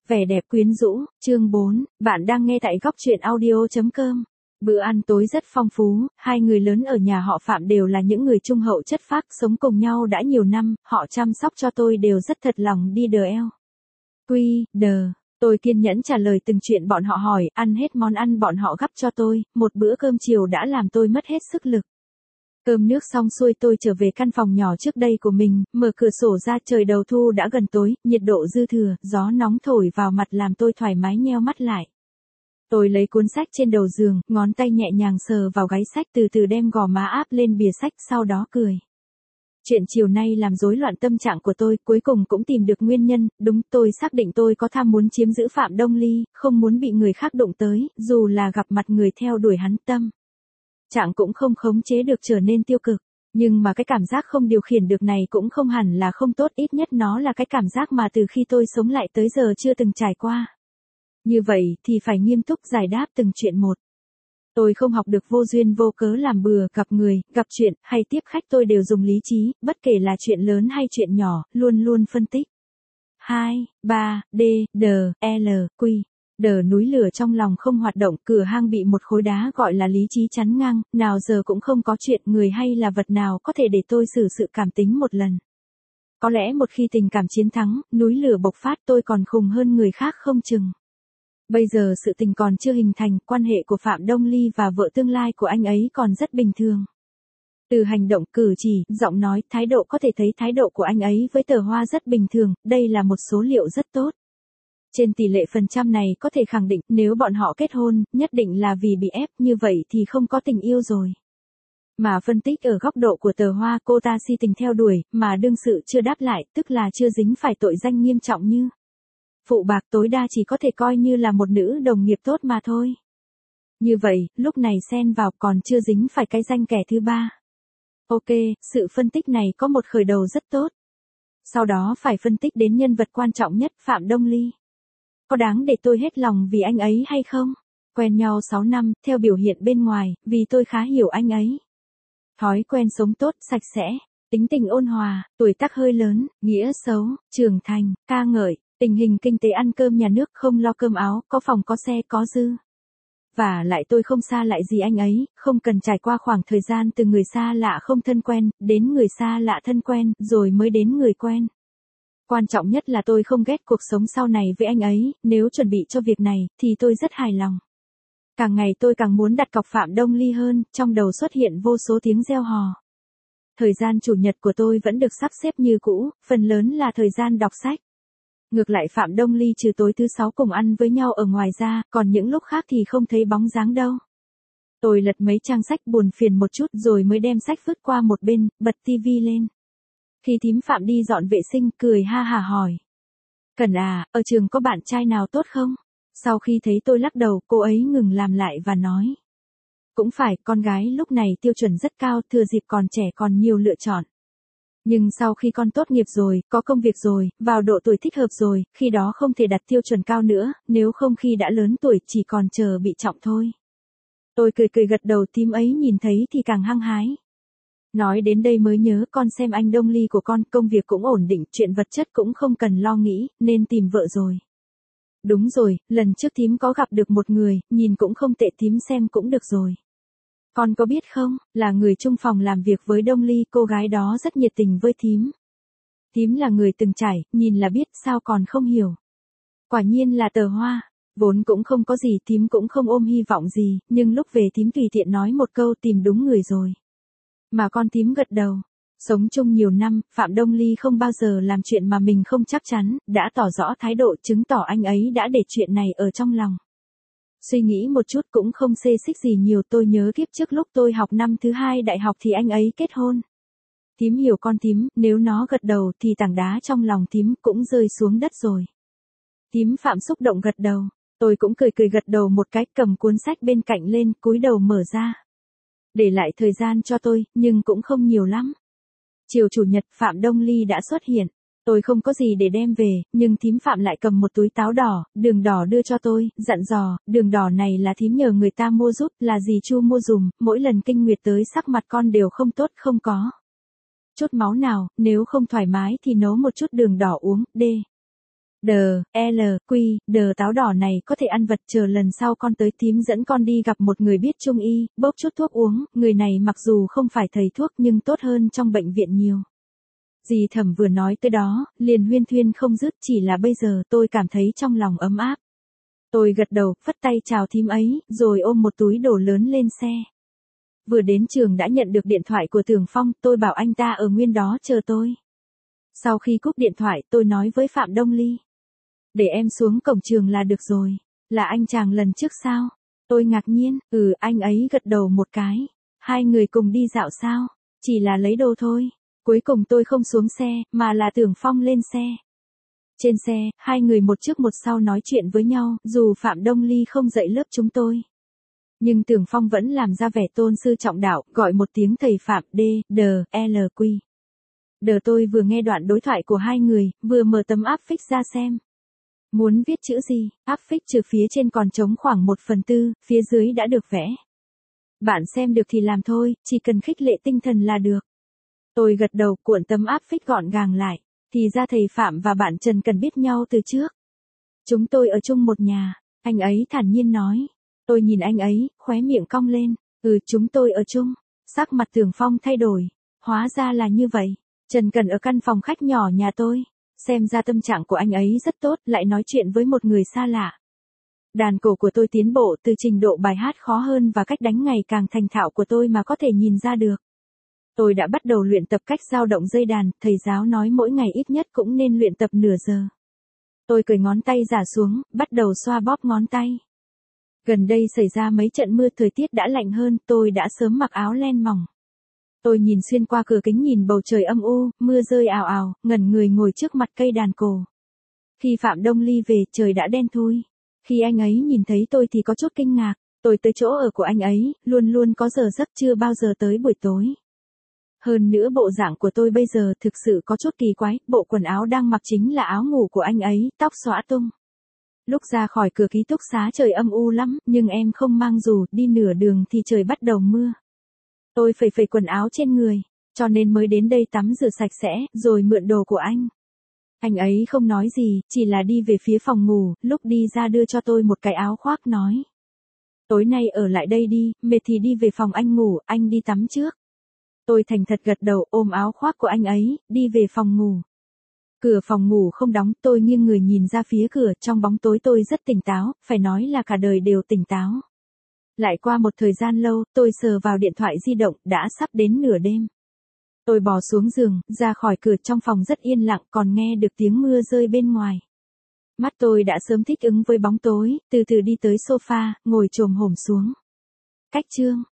Vẻ đẹp quyến rũ, chương 4, bạn đang nghe tại góc truyện audio.com. Bữa ăn tối rất phong phú, hai người lớn ở nhà họ Phạm đều là những người trung hậu chất phác, sống cùng nhau đã nhiều năm, họ chăm sóc cho tôi đều rất thật lòng đi đờ eo. Tôi kiên nhẫn trả lời từng chuyện bọn họ hỏi, ăn hết món ăn bọn họ gắp cho tôi, một bữa cơm chiều đã làm tôi mất hết sức lực. Cơm nước xong xuôi tôi trở về căn phòng nhỏ trước đây của mình, mở cửa sổ ra, trời đầu thu đã gần tối, nhiệt độ dư thừa, gió nóng thổi vào mặt làm tôi thoải mái nheo mắt lại. Tôi lấy cuốn sách trên đầu giường, ngón tay nhẹ nhàng sờ vào gáy sách, từ từ đem gò má áp lên bìa sách, sau đó cười. Chuyện chiều nay làm rối loạn tâm trạng của tôi, cuối cùng cũng tìm được nguyên nhân, đúng, tôi xác định tôi có tham muốn chiếm giữ Phạm Đông Ly, không muốn bị người khác đụng tới, dù là gặp mặt người theo đuổi hắn, tâm trạng cũng không khống chế được trở nên tiêu cực. Nhưng mà cái cảm giác không điều khiển được này cũng không hẳn là không tốt, ít nhất nó là cái cảm giác mà từ khi tôi sống lại tới giờ chưa từng trải qua. Như vậy thì phải nghiêm túc giải đáp từng chuyện một. Tôi không học được vô duyên vô cớ làm bừa, gặp người, gặp chuyện, hay tiếp khách tôi đều dùng lý trí, bất kể là chuyện lớn hay chuyện nhỏ, luôn luôn phân tích. 2, 3, D, D, L, Q. Đờ núi lửa trong lòng không hoạt động, cửa hang bị một khối đá gọi là lý trí chắn ngang, nào giờ cũng không có chuyện người hay là vật nào có thể để tôi xử sự cảm tính một lần. Có lẽ một khi tình cảm chiến thắng, núi lửa bộc phát tôi còn khùng hơn người khác không chừng. Bây giờ sự tình còn chưa hình thành, quan hệ của Phạm Đông Ly và vợ tương lai của anh ấy còn rất bình thường. Từ hành động, cử chỉ, giọng nói, thái độ có thể thấy thái độ của anh ấy với Tờ Hoa rất bình thường, đây là một số liệu rất tốt. Trên tỷ lệ phần trăm này có thể khẳng định nếu bọn họ kết hôn, nhất định là vì bị ép, như vậy thì không có tình yêu rồi. Mà phân tích ở góc độ của Tờ Hoa, cô ta si tình theo đuổi, mà đương sự chưa đáp lại, tức là chưa dính phải tội danh nghiêm trọng như phụ bạc, tối đa chỉ có thể coi như là một nữ đồng nghiệp tốt mà thôi. Như vậy, lúc này xen vào còn chưa dính phải cái danh kẻ thứ ba. Ok, sự phân tích này có một khởi đầu rất tốt. Sau đó phải phân tích đến nhân vật quan trọng nhất, Phạm Đông Ly. Có đáng để tôi hết lòng vì anh ấy hay không? Quen nhau 6 năm, theo biểu hiện bên ngoài, vì tôi khá hiểu anh ấy. Thói quen sống tốt, sạch sẽ, tính tình ôn hòa, tuổi tác hơi lớn, nghĩa xấu, trưởng thành, ca ngợi, tình hình kinh tế ăn cơm nhà nước, không lo cơm áo, có phòng có xe có dư. Và lại tôi không xa lại gì anh ấy, không cần trải qua khoảng thời gian từ người xa lạ không thân quen, đến người xa lạ thân quen, rồi mới đến người quen. Quan trọng nhất là tôi không ghét cuộc sống sau này với anh ấy, nếu chuẩn bị cho việc này, thì tôi rất hài lòng. Càng ngày tôi càng muốn đặt cọc Phạm Đông Ly hơn, trong đầu xuất hiện vô số tiếng reo hò. Thời gian chủ nhật của tôi vẫn được sắp xếp như cũ, phần lớn là thời gian đọc sách. Ngược lại Phạm Đông Ly trừ tối thứ 6 cùng ăn với nhau ở ngoài ra, còn những lúc khác thì không thấy bóng dáng đâu. Tôi lật mấy trang sách buồn phiền một chút rồi mới đem sách vứt qua một bên, bật tivi lên. Khi thím Phạm đi dọn vệ sinh, cười ha hả hỏi. Cần à, ở trường có bạn trai nào tốt không? Sau khi thấy tôi lắc đầu, cô ấy ngừng làm lại và nói. Cũng phải, con gái lúc này tiêu chuẩn rất cao, thừa dịp còn trẻ còn nhiều lựa chọn. Nhưng sau khi con tốt nghiệp rồi, có công việc rồi, vào độ tuổi thích hợp rồi, khi đó không thể đặt tiêu chuẩn cao nữa, nếu không khi đã lớn tuổi chỉ còn chờ bị trọng thôi. Tôi cười gật đầu, thím ấy nhìn thấy thì càng hăng hái. Nói đến đây mới nhớ, con xem anh Đông Ly của con, công việc cũng ổn định, chuyện vật chất cũng không cần lo nghĩ, nên tìm vợ rồi. Đúng rồi, lần trước thím có gặp được một người, nhìn cũng không tệ, thím xem cũng được rồi. Con có biết không, là người chung phòng làm việc với Đông Ly, cô gái đó rất nhiệt tình với thím. Thím là người từng trải, nhìn là biết, sao còn không hiểu. Quả nhiên là Tờ Hoa, vốn cũng không có gì, thím cũng không ôm hy vọng gì, nhưng lúc về thím tùy tiện nói một câu, tìm đúng người rồi. Mà con thím gật đầu. Sống chung nhiều năm, Phạm Đông Ly không bao giờ làm chuyện mà mình không chắc chắn, đã tỏ rõ thái độ, chứng tỏ anh ấy đã để chuyện này ở trong lòng. Suy nghĩ một chút cũng không xê xích gì nhiều, tôi nhớ kiếp trước lúc tôi học năm thứ 2 đại học thì anh ấy kết hôn. Thím hiểu con thím, nếu nó gật đầu thì tảng đá trong lòng thím cũng rơi xuống đất rồi. Thím Phạm xúc động gật đầu, tôi cũng cười gật đầu một cái, cầm cuốn sách bên cạnh lên, cúi đầu mở ra. Để lại thời gian cho tôi, nhưng cũng không nhiều lắm. Chiều chủ nhật, Phạm Đông Ly đã xuất hiện. Tôi không có gì để đem về, nhưng thím Phạm lại cầm một túi táo đỏ, đường đỏ đưa cho tôi, dặn dò, đường đỏ này là thím nhờ người ta mua giúp, là dì Chu mua dùm, mỗi lần kinh nguyệt tới sắc mặt con đều không tốt, không có chút máu nào, nếu không thoải mái thì nấu một chút đường đỏ uống, đờ táo đỏ này có thể ăn vật, chờ lần sau con tới tím dẫn con đi gặp một người biết trung y, bốc chút thuốc uống, người này mặc dù không phải thầy thuốc nhưng tốt hơn trong bệnh viện nhiều. Dì Thẩm vừa nói tới đó, liền huyên thuyên không dứt, chỉ là bây giờ tôi cảm thấy trong lòng ấm áp. Tôi gật đầu, phất tay chào thím ấy, rồi ôm một túi đồ lớn lên xe. Vừa đến trường đã nhận được điện thoại của Tưởng Phong, tôi bảo anh ta ở nguyên đó chờ tôi. Sau khi cúp điện thoại, tôi nói với Phạm Đông Ly. Để em xuống cổng trường là được rồi. Là anh chàng lần trước sao? Tôi ngạc nhiên, anh ấy gật đầu một cái. Hai người cùng đi dạo sao? Chỉ là lấy đồ thôi. Cuối cùng tôi không xuống xe, mà là Tưởng Phong lên xe. Trên xe, hai người một trước một sau nói chuyện với nhau, dù Phạm Đông Ly không dạy lớp chúng tôi. Nhưng Tưởng Phong vẫn làm ra vẻ tôn sư trọng đạo, gọi một tiếng thầy Phạm Quy. Tôi vừa nghe đoạn đối thoại của hai người, vừa mở tấm áp phích ra xem. Muốn viết chữ gì, áp phích trừ phía trên còn trống khoảng 1/4, phía dưới đã được vẽ. Bạn xem được thì làm thôi, chỉ cần khích lệ tinh thần là được. Tôi gật đầu, cuộn tấm áp phích gọn gàng lại. Thì ra thầy Phạm và bạn Trần cần biết nhau từ trước. Chúng tôi ở chung một nhà, anh ấy thản nhiên nói. Tôi nhìn anh ấy, khóe miệng cong lên. Chúng tôi ở chung. Sắc mặt Tưởng Phong thay đổi. Hóa ra là như vậy. Trần Cần ở căn phòng khách nhỏ nhà tôi. Xem ra tâm trạng của anh ấy rất tốt, lại nói chuyện với một người xa lạ. Đàn cổ của tôi tiến bộ từ trình độ bài hát khó hơn và cách đánh ngày càng thành thạo của tôi mà có thể nhìn ra được. Tôi đã bắt đầu luyện tập cách dao động dây đàn, thầy giáo nói mỗi ngày ít nhất cũng nên luyện tập nửa giờ. Tôi cởi ngón tay giả xuống, bắt đầu xoa bóp ngón tay. Gần đây xảy ra mấy trận mưa, thời tiết đã lạnh hơn, tôi đã sớm mặc áo len mỏng. Tôi nhìn xuyên qua cửa kính nhìn bầu trời âm u, mưa rơi ào ào, ngẩn người ngồi trước mặt cây đàn cổ. Khi Phạm Đông Ly về, trời đã đen thui. Khi anh ấy nhìn thấy tôi thì có chút kinh ngạc, tôi tới chỗ ở của anh ấy, luôn luôn có giờ giấc, chưa bao giờ tới buổi tối. Hơn nữa bộ dạng của tôi bây giờ thực sự có chút kỳ quái, bộ quần áo đang mặc chính là áo ngủ của anh ấy, tóc xõa tung. Lúc ra khỏi cửa ký túc xá trời âm u lắm, nhưng em không mang dù, đi nửa đường thì trời bắt đầu mưa. Tôi phẩy quần áo trên người, cho nên mới đến đây tắm rửa sạch sẽ, rồi mượn đồ của anh. Anh ấy không nói gì, chỉ là đi về phía phòng ngủ, lúc đi ra đưa cho tôi một cái áo khoác nói. Tối nay ở lại đây đi, mệt thì đi về phòng anh ngủ, anh đi tắm trước. Tôi thành thật gật đầu, ôm áo khoác của anh ấy, đi về phòng ngủ. Cửa phòng ngủ không đóng, tôi nghiêng người nhìn ra phía cửa, trong bóng tối tôi rất tỉnh táo, phải nói là cả đời đều tỉnh táo. Lại qua một thời gian lâu, tôi sờ vào điện thoại di động, đã sắp đến nửa đêm. Tôi bò xuống giường, ra khỏi cửa, trong phòng rất yên lặng, còn nghe được tiếng mưa rơi bên ngoài. Mắt tôi đã sớm thích ứng với bóng tối, từ từ đi tới sofa, ngồi chồm hổm xuống. Cách chương